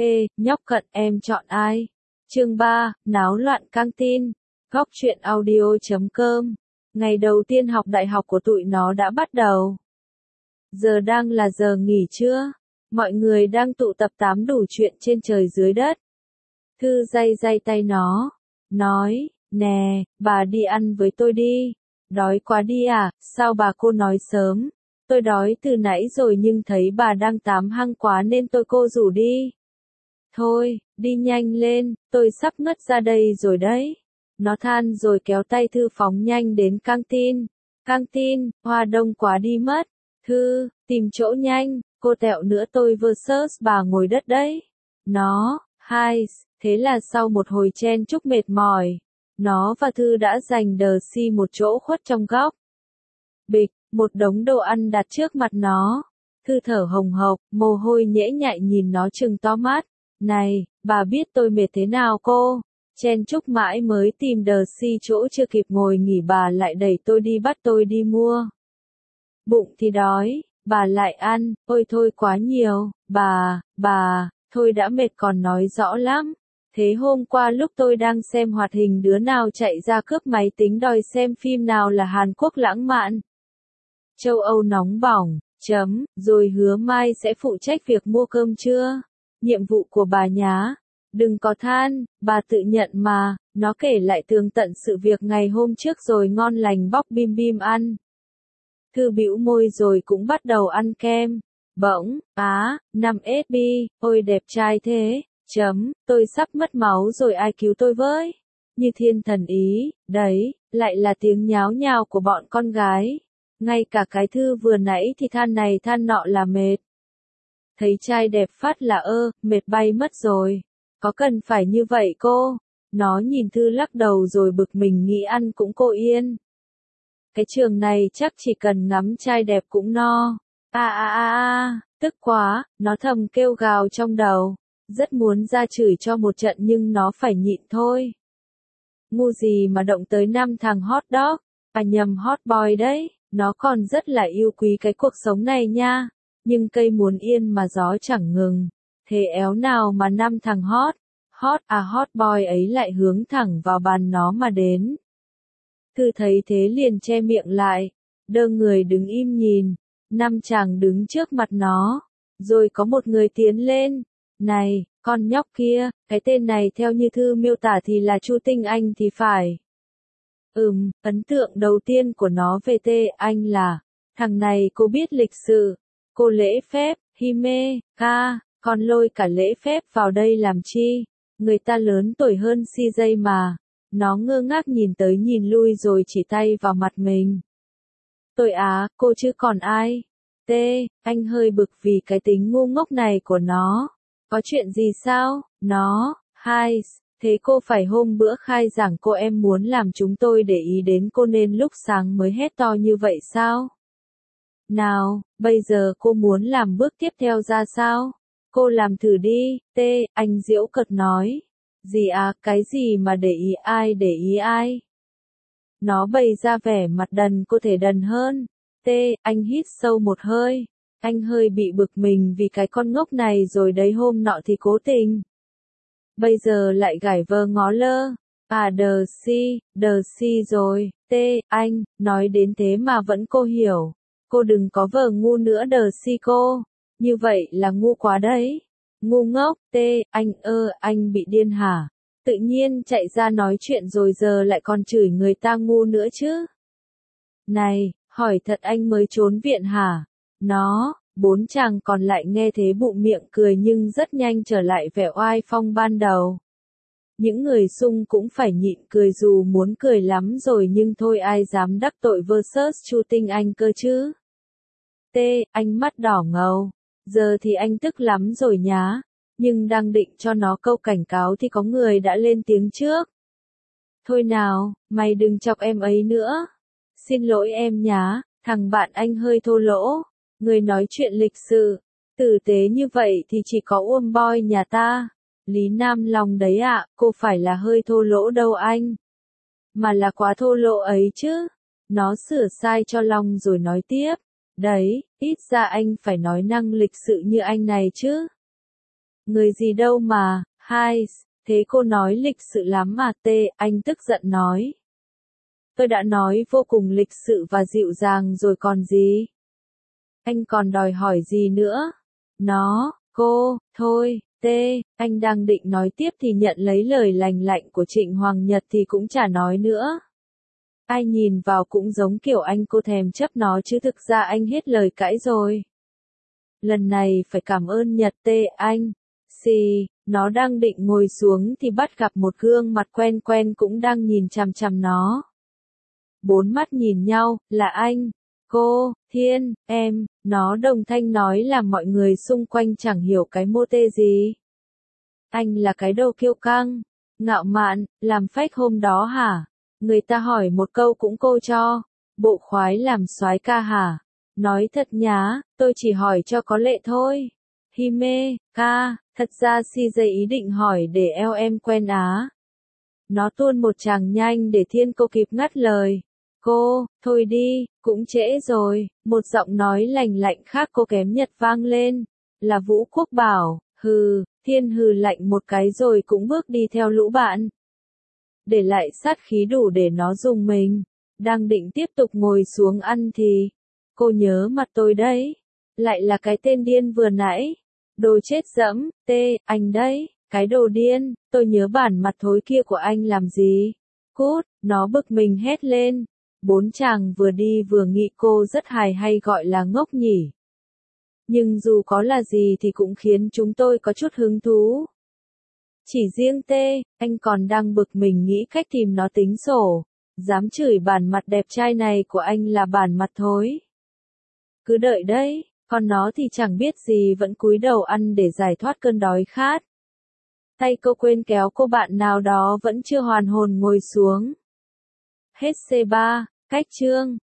Ê, nhóc cận em chọn ai? Chương 3, náo loạn căng tin. Góc truyện audio.com. Ngày đầu tiên học đại học của tụi nó đã bắt đầu. Giờ đang là giờ nghỉ trưa. Mọi người đang tụ tập tám đủ chuyện trên trời dưới đất. Thư day tay nó. Nói, nè, bà đi ăn với tôi đi. Đói quá đi à, sao bà cô nói sớm? Tôi đói từ nãy rồi nhưng thấy bà đang tám hăng quá nên cô rủ đi. Thôi, đi nhanh lên, tôi sắp ngất ra đây rồi đấy. Nó than rồi kéo tay Thư phóng nhanh đến căng tin. Căng tin, hoa đông quá đi mất. Thư, tìm chỗ nhanh, cô tẹo nữa tôi versus bà ngồi đất đấy. Nó, hai, thế là sau một hồi chen chúc mệt mỏi, nó và Thư đã giành đờ si một chỗ khuất trong góc. Bịch, một đống đồ ăn đặt trước mặt nó. Thư thở hồng hộc, mồ hôi nhễ nhại nhìn nó trừng to mắt. Này, bà biết tôi mệt thế nào cô? Chen chúc mãi mới tìm đờ si chỗ chưa kịp ngồi nghỉ bà lại đẩy tôi đi bắt tôi đi mua. Bụng thì đói, bà lại ăn, ôi thôi quá nhiều, bà, thôi đã mệt còn nói rõ lắm. Thế hôm qua lúc tôi đang xem hoạt hình đứa nào chạy ra cướp máy tính đòi xem phim nào là Hàn Quốc lãng mạn. Châu Âu nóng bỏng, rồi hứa mai sẽ phụ trách việc mua cơm trưa. Nhiệm vụ của bà nhá. Đừng có than, bà tự nhận mà, nó kể lại tường tận sự việc ngày hôm trước rồi ngon lành bóc bim bim ăn. Thư bĩu môi rồi cũng bắt đầu ăn kem. Bỗng, 5SB, ôi đẹp trai thế, tôi sắp mất máu rồi ai cứu tôi với. Như thiên thần ý, đấy, lại là tiếng nháo nhào của bọn con gái. Ngay cả cái Thư vừa nãy thì than này than nọ là mệt. Thấy trai đẹp phát là mệt bay mất rồi. Có cần phải như vậy cô? Nó nhìn Thư lắc đầu rồi bực mình nghĩ ăn cũng cô yên. Cái trường này chắc chỉ cần ngắm trai đẹp cũng no. Tức quá, nó thầm kêu gào trong đầu. Rất muốn ra chửi cho một trận nhưng nó phải nhịn thôi. Ngu gì mà động tới 5 thằng hot dog, nhầm hot boy đấy, nó còn rất là yêu quý cái cuộc sống này nha. Nhưng cây muốn yên mà gió chẳng ngừng. Thế éo nào mà 5 thằng hot boy ấy lại hướng thẳng vào bàn nó mà đến. Thư thấy thế liền che miệng lại, đơ người đứng im nhìn. 5 chàng đứng trước mặt nó, rồi có một người tiến lên. Này, con nhóc kia, cái tên này theo như Thư miêu tả thì là Chu Tinh Anh thì phải. Ấn tượng đầu tiên của nó về Anh là, thằng này cô biết lịch sự, cô lễ phép, Hime, con lôi cả lễ phép vào đây làm chi, người ta lớn tuổi hơn CJ mà. Nó ngơ ngác nhìn tới nhìn lui rồi chỉ tay vào mặt mình. Tôi cô chứ còn ai? Anh hơi bực vì cái tính ngu ngốc này của nó. Có chuyện gì sao? Nó, thế cô phải hôm bữa khai giảng cô em muốn làm chúng tôi để ý đến cô nên lúc sáng mới hét to như vậy sao? Nào, bây giờ cô muốn làm bước tiếp theo ra sao? Cô làm thử đi, anh giễu cợt nói. Gì cái gì mà để ý ai? Nó bày ra vẻ mặt đần cô thể đần hơn. Anh hít sâu một hơi. Anh hơi bị bực mình vì cái con ngốc này rồi đấy hôm nọ thì cố tình. Bây giờ lại gải vơ ngó lơ. Đờ si rồi, anh, nói đến thế mà vẫn cô hiểu. Cô đừng có vờ ngu nữa đờ si cô. Như vậy là ngu quá đấy. Ngu ngốc, anh bị điên hả? Tự nhiên chạy ra nói chuyện rồi giờ lại còn chửi người ta ngu nữa chứ. Này, hỏi thật anh mới trốn viện hả? Nó, 4 chàng còn lại nghe thế bụng miệng cười nhưng rất nhanh trở lại vẻ oai phong ban đầu. Những người xung cũng phải nhịn cười dù muốn cười lắm rồi nhưng thôi ai dám đắc tội versus Chu Tinh Anh cơ chứ. Anh mắt đỏ ngầu. Giờ thì anh tức lắm rồi nhá. Nhưng đang định cho nó câu cảnh cáo thì có người đã lên tiếng trước. Thôi nào, mày đừng chọc em ấy nữa. Xin lỗi em nhá, thằng bạn anh hơi thô lỗ. Người nói chuyện lịch sự, tử tế như vậy thì chỉ có boy nhà ta. Lý Nam Long đấy cô phải là hơi thô lỗ đâu anh. Mà là quá thô lỗ ấy chứ. Nó sửa sai cho Long rồi nói tiếp. Đấy, ít ra anh phải nói năng lịch sự như anh này chứ. Người gì đâu mà, hai, thế cô nói lịch sự lắm mà tê, anh tức giận nói. Tôi đã nói vô cùng lịch sự và dịu dàng rồi còn gì. Anh còn đòi hỏi gì nữa? Nó, cô, thôi, tê, anh đang định nói tiếp thì nhận lấy lời lành lạnh của Trịnh Hoàng Nhật thì cũng chả nói nữa. Ai nhìn vào cũng giống kiểu anh cô thèm chấp nó chứ thực ra anh hết lời cãi rồi. Lần này phải cảm ơn Nhật tê anh. Xì, nó đang định ngồi xuống thì bắt gặp một gương mặt quen quen cũng đang nhìn chằm chằm nó. Bốn mắt nhìn nhau, là anh, cô, Thiên, em, nó đồng thanh nói làm mọi người xung quanh chẳng hiểu cái mô tê gì. Anh là cái đầu kiêu căng, ngạo mạn, làm phách hôm đó hả? Người ta hỏi một câu cũng cô cho, bộ khoái làm soái ca hả? Nói thật nhá, tôi chỉ hỏi cho có lệ thôi. Hime, ca, thật ra CJ ý định hỏi để eo em quen á. Nó tuôn một tràng nhanh để Thiên cô kịp ngắt lời. Cô, thôi đi, cũng trễ rồi, một giọng nói lành lạnh khác cô kém Nhật vang lên. Là Vũ Quốc Bảo, hừ, Thiên hừ lạnh một cái rồi cũng bước đi theo lũ bạn. Để lại sát khí đủ để nó dùng mình. Đang định tiếp tục ngồi xuống ăn thì, cô nhớ mặt tôi đấy. Lại là cái tên điên vừa nãy. Đồ chết dẫm, tê, anh đấy, cái đồ điên, tôi nhớ bản mặt thối kia của anh làm gì. Cút, nó bực mình hét lên. Bốn chàng vừa đi vừa nghĩ cô rất hài hay gọi là ngốc nhỉ. Nhưng dù có là gì thì cũng khiến chúng tôi có chút hứng thú. Chỉ riêng tê, anh còn đang bực mình nghĩ cách tìm nó tính sổ. Dám chửi bản mặt đẹp trai này của anh là bản mặt thối. Cứ đợi đấy, còn nó thì chẳng biết gì vẫn cúi đầu ăn để giải thoát cơn đói khát. Tay cô quên kéo cô bạn nào đó vẫn chưa hoàn hồn ngồi xuống. Hết C3, cách chương.